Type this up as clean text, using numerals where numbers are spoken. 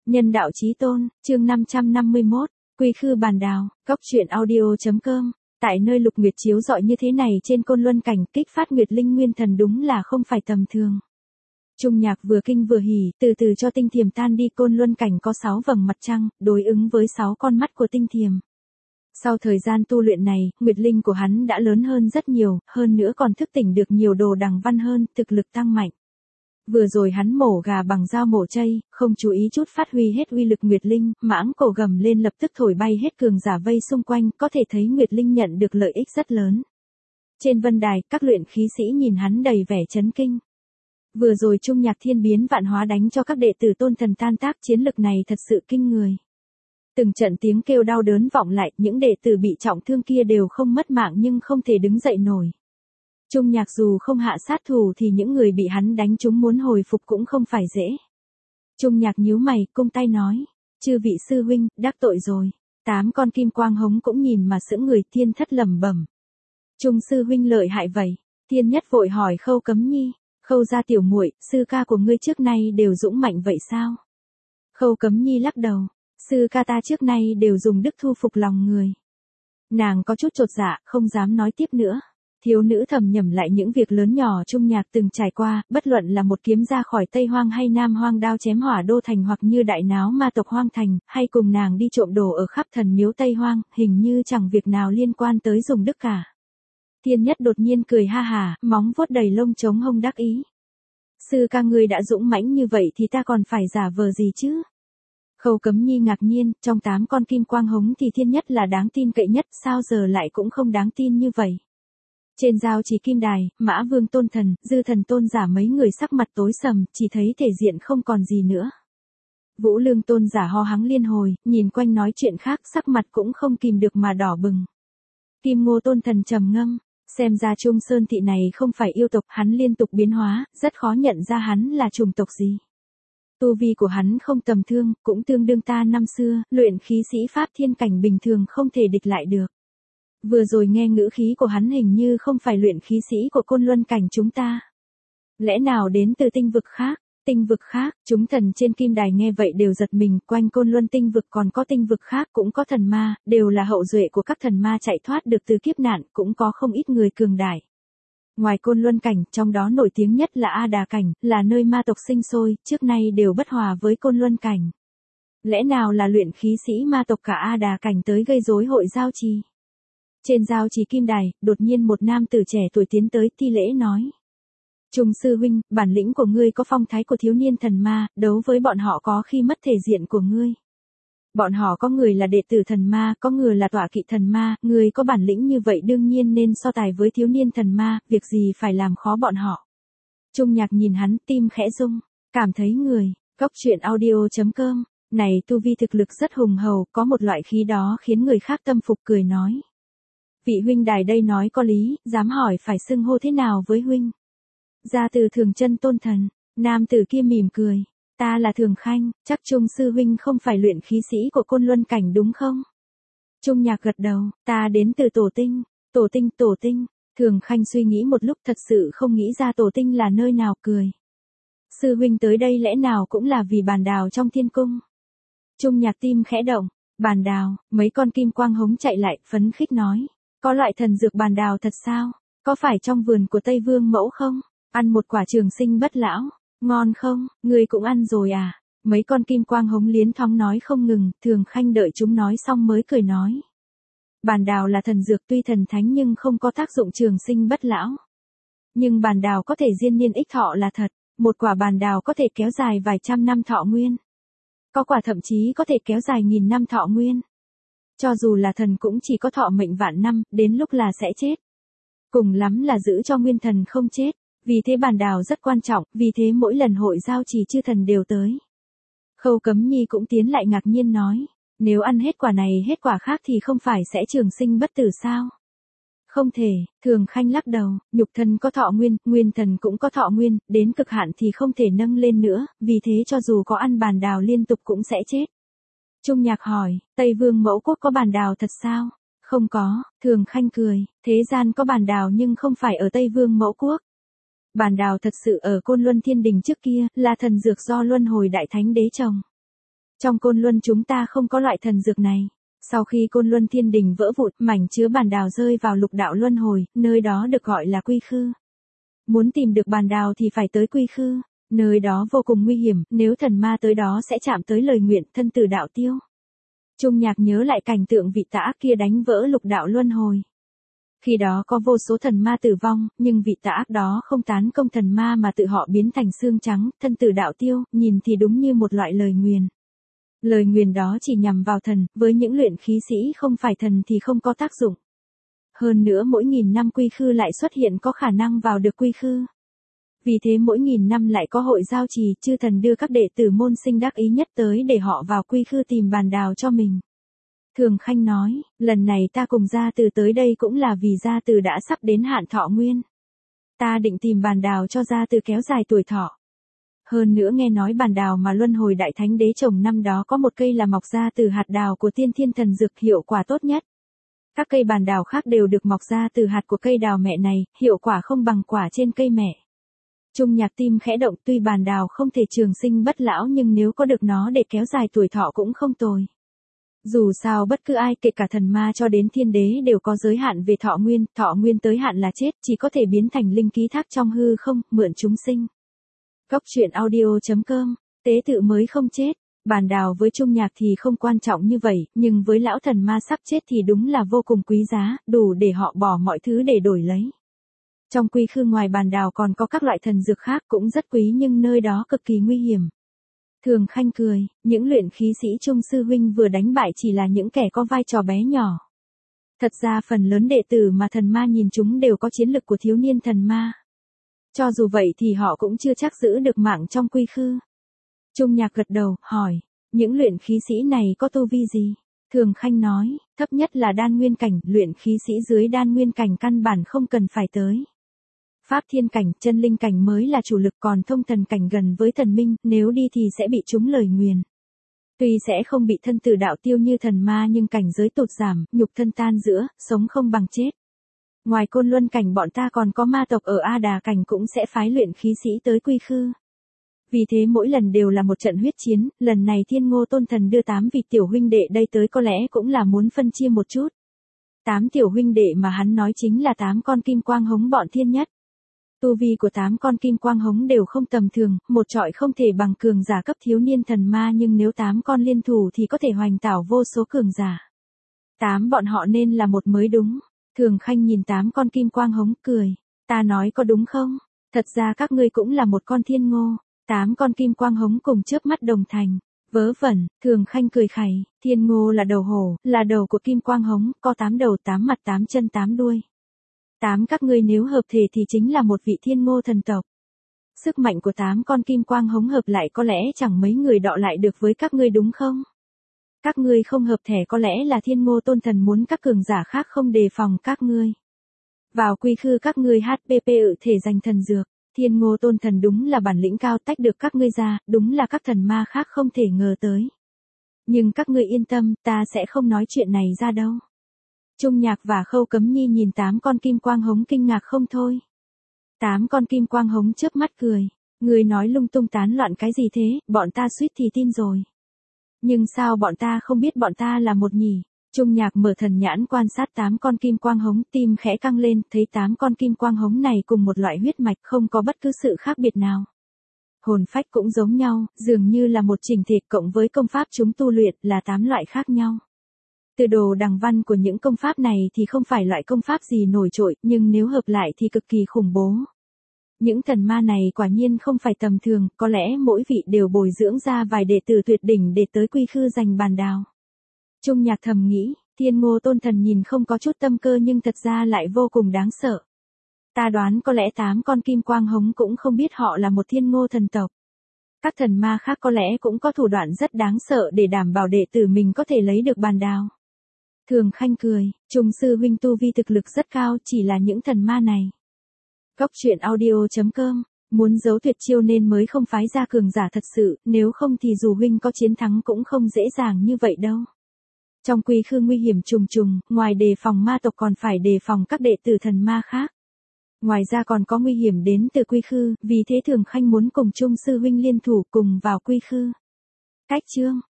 Nhân đạo chí tôn, chương 551, quy khư bàn đào, góc truyện audio.com. Tại nơi lục nguyệt chiếu rọi như thế này trên Côn Luân cảnh, kích phát nguyệt linh nguyên thần đúng là không phải tầm thường. Trung Nhạc vừa kinh vừa hỉ, từ từ cho tinh thiềm tan đi. Côn Luân cảnh có 6 vầng mặt trăng, đối ứng với 6 con mắt của tinh thiềm. Sau thời gian tu luyện này, nguyệt linh của hắn đã lớn hơn rất nhiều, hơn nữa còn thức tỉnh được nhiều đồ đằng văn hơn, thực lực tăng mạnh. Vừa rồi hắn mổ gà bằng dao mổ chây, không chú ý chút phát huy hết uy lực nguyệt linh, mãng cổ gầm lên lập tức thổi bay hết cường giả vây xung quanh, có thể thấy nguyệt linh nhận được lợi ích rất lớn. Trên vân đài, các luyện khí sĩ nhìn hắn đầy vẻ chấn kinh. Vừa rồi Trung Nhạc thiên biến vạn hóa đánh cho các đệ tử tôn thần tan tác, chiến lực này thật sự kinh người. Từng trận tiếng kêu đau đớn vọng lại, những đệ tử bị trọng thương kia đều không mất mạng nhưng không thể đứng dậy nổi. Trung Nhạc dù không hạ sát thủ thì những người bị hắn đánh chúng muốn hồi phục cũng không phải dễ. Trung Nhạc nhíu mày, cung tay nói, chư vị sư huynh, đắc tội rồi. 8 con kim quang hống cũng nhìn mà sững người. Thiên Thất lẩm bẩm. Trung sư huynh lợi hại vậy. Thiên Nhất vội hỏi Khâu Cấm Nhi, Khâu gia tiểu muội, sư ca của ngươi trước nay đều dũng mạnh vậy sao? Khâu Cấm Nhi lắc đầu, sư ca ta trước nay đều dùng đức thu phục lòng người. Nàng có chút chột dạ, không dám nói tiếp nữa. Thiếu nữ thầm nhẩm lại những việc lớn nhỏ Trung Nhạc từng trải qua, bất luận là một kiếm ra khỏi Tây Hoang hay Nam Hoang đao chém Hỏa Đô thành, hoặc như đại náo ma tộc Hoang thành, hay cùng nàng đi trộm đồ ở khắp thần miếu Tây Hoang, hình như chẳng việc nào liên quan tới dùng đức cả. Thiên Nhất đột nhiên cười ha hà, móng vuốt đầy lông trống hông đắc ý. Sư ca ngươi đã dũng mãnh như vậy thì ta còn phải giả vờ gì chứ? Khâu Cấm Nhi ngạc nhiên, trong 8 con kim quang hống thì Thiên Nhất là đáng tin cậy nhất, sao giờ lại cũng không đáng tin như vậy? Trên giao trì kim đài, Mã Vương tôn thần, Dư thần tôn giả mấy người sắc mặt tối sầm, chỉ thấy thể diện không còn gì nữa. Vũ Lương tôn giả ho hắng liên hồi, nhìn quanh nói chuyện khác, sắc mặt cũng không kìm được mà đỏ bừng. Kim Ngô tôn thần trầm ngâm, xem ra Trung Sơn thị này không phải yêu tộc, hắn liên tục biến hóa, rất khó nhận ra hắn là chủng tộc gì. Tu vi của hắn không tầm thường, cũng tương đương ta năm xưa, luyện khí sĩ pháp thiên cảnh bình thường không thể địch lại được. Vừa rồi nghe ngữ khí của hắn hình như không phải luyện khí sĩ của Côn Luân cảnh chúng ta. Lẽ nào đến từ tinh vực khác? Tinh vực khác, chúng thần trên kim đài nghe vậy đều giật mình, quanh Côn Luân tinh vực còn có tinh vực khác, cũng có thần ma, đều là hậu duệ của các thần ma chạy thoát được từ kiếp nạn, cũng có không ít người cường đại. Ngoài Côn Luân cảnh, trong đó nổi tiếng nhất là A Đà cảnh, là nơi ma tộc sinh sôi, trước nay đều bất hòa với Côn Luân cảnh. Lẽ nào là luyện khí sĩ ma tộc cả A Đà cảnh tới gây rối hội giao trì? Trên giao trì kim đài, đột nhiên một nam tử trẻ tuổi tiến tới, thi lễ nói. Trung sư huynh, bản lĩnh của ngươi có phong thái của thiếu niên thần ma, đấu với bọn họ có khi mất thể diện của ngươi. Bọn họ có người là đệ tử thần ma, có người là tọa kỵ thần ma, ngươi có bản lĩnh như vậy đương nhiên nên so tài với thiếu niên thần ma, việc gì phải làm khó bọn họ. Trung Nhạc nhìn hắn, tim khẽ rung, cảm thấy người, góc truyện audio.com, này tu vi thực lực rất hùng hầu, có một loại khí đó khiến người khác tâm phục, cười nói. Vị huynh đài đây nói có lý, dám hỏi phải xưng hô thế nào với huynh? Ra từ Thường Chân tôn thần, nam tử kia mỉm cười, ta là Thường Khanh, chắc Trung sư huynh không phải luyện khí sĩ của Côn Luân cảnh đúng không? Trung Nhạc gật đầu, ta đến từ Tổ Tinh. Tổ tinh, Thường Khanh suy nghĩ một lúc thật sự không nghĩ ra Tổ Tinh là nơi nào, cười. Sư huynh tới đây lẽ nào cũng là vì bàn đào trong thiên cung? Trung Nhạc tim khẽ động, bàn đào, mấy con kim quang hống chạy lại, phấn khích nói. Có loại thần dược bàn đào thật sao? Có phải trong vườn của Tây Vương mẫu không? Ăn một quả trường sinh bất lão, ngon không? Ngươi cũng ăn rồi à? Mấy con kim quang hống liến thoáng nói không ngừng, Thường Khanh đợi chúng nói xong mới cười nói. Bàn đào là thần dược tuy thần thánh nhưng không có tác dụng trường sinh bất lão. Nhưng bàn đào có thể diên niên ích thọ là thật, một quả bàn đào có thể kéo dài vài trăm năm thọ nguyên. Có quả thậm chí có thể kéo dài nghìn năm thọ nguyên. Cho dù là thần cũng chỉ có thọ mệnh vạn năm, đến lúc là sẽ chết. Cùng lắm là giữ cho nguyên thần không chết, vì thế bàn đào rất quan trọng, vì thế mỗi lần hội giao trì chư thần đều tới. Khâu Cấm Nhi cũng tiến lại ngạc nhiên nói, nếu ăn hết quả này hết quả khác thì không phải sẽ trường sinh bất tử sao? Không thể, Thường Khanh lắc đầu, nhục thân có thọ nguyên, nguyên thần cũng có thọ nguyên, đến cực hạn thì không thể nâng lên nữa, vì thế cho dù có ăn bàn đào liên tục cũng sẽ chết. Trung Nhạc hỏi, Tây Vương mẫu quốc có bàn đào thật sao? Không có, Thường Khanh cười, thế gian có bàn đào nhưng không phải ở Tây Vương mẫu quốc. Bàn đào thật sự ở Côn Luân Thiên Đình trước kia, là thần dược do Luân Hồi Đại Thánh Đế trồng. Trong Côn Luân chúng ta không có loại thần dược này. Sau khi Côn Luân Thiên Đình vỡ vụn, mảnh chứa bàn đào rơi vào lục đạo luân hồi, nơi đó được gọi là Quy Khư. Muốn tìm được bàn đào thì phải tới Quy Khư, nơi đó vô cùng nguy hiểm, nếu thần ma tới đó sẽ chạm tới lời nguyện thân tử đạo tiêu. Trung Nhạc nhớ lại cảnh tượng vị tà ác kia đánh vỡ lục đạo luân hồi. Khi đó có vô số thần ma tử vong, nhưng vị tà ác đó không tán công thần ma mà tự họ biến thành xương trắng, thân tử đạo tiêu, nhìn thì đúng như một loại lời nguyền. Lời nguyền đó chỉ nhằm vào thần, với những luyện khí sĩ không phải thần thì không có tác dụng. Hơn nữa mỗi 1000 năm Quy Khư lại xuất hiện có khả năng vào được Quy Khư. Vì thế mỗi 1000 năm lại có hội giao trì, chư thần đưa các đệ tử môn sinh đắc ý nhất tới để họ vào Quy Khư tìm bàn đào cho mình. Thường Khanh nói, lần này ta cùng gia từ tới đây cũng là vì gia từ đã sắp đến hạn thọ nguyên. Ta định tìm bàn đào cho gia từ kéo dài tuổi thọ. Hơn nữa nghe nói bàn đào mà luân hồi đại thánh đế trồng năm đó có một cây là mọc ra từ hạt đào của tiên thiên thần dược, hiệu quả tốt nhất. Các cây bàn đào khác đều được mọc ra từ hạt của cây đào mẹ này, hiệu quả không bằng quả trên cây mẹ. Trung Nhạc tim khẽ động, tuy bàn đào không thể trường sinh bất lão nhưng nếu có được nó để kéo dài tuổi thọ cũng không tồi. Dù sao bất cứ ai, kể cả thần ma cho đến thiên đế đều có giới hạn về thọ nguyên tới hạn là chết, chỉ có thể biến thành linh ký thác trong hư không, mượn chúng sinh. Cốc truyện audio.com, tế tự mới không chết. Bàn đào với Trung Nhạc thì không quan trọng như vậy, nhưng với lão thần ma sắp chết thì đúng là vô cùng quý giá, đủ để họ bỏ mọi thứ để đổi lấy. Trong Quy Khư ngoài bàn đào còn có các loại thần dược khác cũng rất quý nhưng nơi đó cực kỳ nguy hiểm. Thường Khanh cười, những luyện khí sĩ Trung sư huynh vừa đánh bại chỉ là những kẻ có vai trò bé nhỏ. Thật ra phần lớn đệ tử mà thần ma nhìn chúng đều có chiến lực của thiếu niên thần ma. Cho dù vậy thì họ cũng chưa chắc giữ được mạng trong Quy Khư. Trung Nhạc gật đầu, hỏi, những luyện khí sĩ này có tu vi gì? Thường Khanh nói, thấp nhất là đan nguyên cảnh, luyện khí sĩ dưới đan nguyên cảnh căn bản không cần phải tới. Pháp thiên cảnh, chân linh cảnh mới là chủ lực, còn thông thần cảnh gần với thần minh, nếu đi thì sẽ bị trúng lời nguyền. Tuy sẽ không bị thân tử đạo tiêu như thần ma nhưng cảnh giới tụt giảm, nhục thân tan rã, sống không bằng chết. Ngoài Côn Luân cảnh bọn ta còn có ma tộc ở A Đà cảnh cũng sẽ phái luyện khí sĩ tới Quy Khư. Vì thế mỗi lần đều là một trận huyết chiến, lần này Thiên Ngô Tôn Thần đưa 8 vị tiểu huynh đệ đây tới có lẽ cũng là muốn phân chia một chút. 8 tiểu huynh đệ mà hắn nói chính là 8 con kim quang hống bọn thiên nhất. Tu vi của 8 con kim quang hống đều không tầm thường, một trọi không thể bằng cường giả cấp thiếu niên thần ma nhưng nếu 8 con liên thủ thì có thể hoành tảo vô số cường giả. 8 bọn họ nên là một mới đúng. Thường Khanh nhìn 8 con kim quang hống cười, ta nói có đúng không? Thật ra các ngươi cũng là một con thiên ngô. 8 con kim quang hống cùng chớp mắt đồng thành. Vớ vẩn, Thường Khanh cười khẩy, thiên ngô là đầu hổ, là đầu của kim quang hống, có 8 đầu 8 mặt 8 chân 8 đuôi. 8 các ngươi nếu hợp thể thì chính là một vị thiên ngô thần tộc. Sức mạnh của 8 con kim quang hống hợp lại có lẽ chẳng mấy người đọ lại được với các ngươi đúng không? Các ngươi không hợp thể có lẽ là Thiên Ngô Tôn Thần muốn các cường giả khác không đề phòng các ngươi. Vào Quy Khư các ngươi HPP ự thể giành thần dược, Thiên Ngô Tôn Thần đúng là bản lĩnh cao tách được các ngươi ra, đúng là các thần ma khác không thể ngờ tới. Nhưng các ngươi yên tâm, ta sẽ không nói chuyện này ra đâu. Trung Nhạc và Khâu Cấm Nhi nhìn 8 con kim quang hống kinh ngạc không thôi. 8 con kim quang hống chớp mắt cười, ngươi nói lung tung tán loạn cái gì thế, bọn ta suýt thì tin rồi. Nhưng sao bọn ta không biết bọn ta là một nhỉ? Trung Nhạc mở thần nhãn quan sát 8 con kim quang hống, tim khẽ căng lên, thấy 8 con kim quang hống này cùng một loại huyết mạch, không có bất cứ sự khác biệt nào. Hồn phách cũng giống nhau, dường như là một chỉnh thể cộng với công pháp chúng tu luyện là 8 loại khác nhau. Từ đồ đằng văn của những công pháp này thì không phải loại công pháp gì nổi trội, nhưng nếu hợp lại thì cực kỳ khủng bố. Những thần ma này quả nhiên không phải tầm thường, có lẽ mỗi vị đều bồi dưỡng ra vài đệ tử tuyệt đỉnh để tới Quy Khư giành bàn đào. Trung Nhạc thầm nghĩ, Thiên Ngô Tôn Thần nhìn không có chút tâm cơ nhưng thật ra lại vô cùng đáng sợ. Ta đoán có lẽ 8 con kim quang hống cũng không biết họ là một thiên ngô thần tộc. Các thần ma khác có lẽ cũng có thủ đoạn rất đáng sợ để đảm bảo đệ tử mình có thể lấy được bàn đào. Thường Khanh cười, Trung sư huynh tu vi thực lực rất cao, chỉ là những thần ma này. Cốc truyện audio.com, muốn giấu tuyệt chiêu nên mới không phái ra cường giả thật sự, nếu không thì dù huynh có chiến thắng cũng không dễ dàng như vậy đâu. Trong Quy Khư nguy hiểm trùng trùng, ngoài đề phòng ma tộc còn phải đề phòng các đệ tử thần ma khác. Ngoài ra còn có nguy hiểm đến từ Quy Khư, vì thế Thường Khanh muốn cùng Trung sư huynh liên thủ cùng vào Quy Khư. Cách chương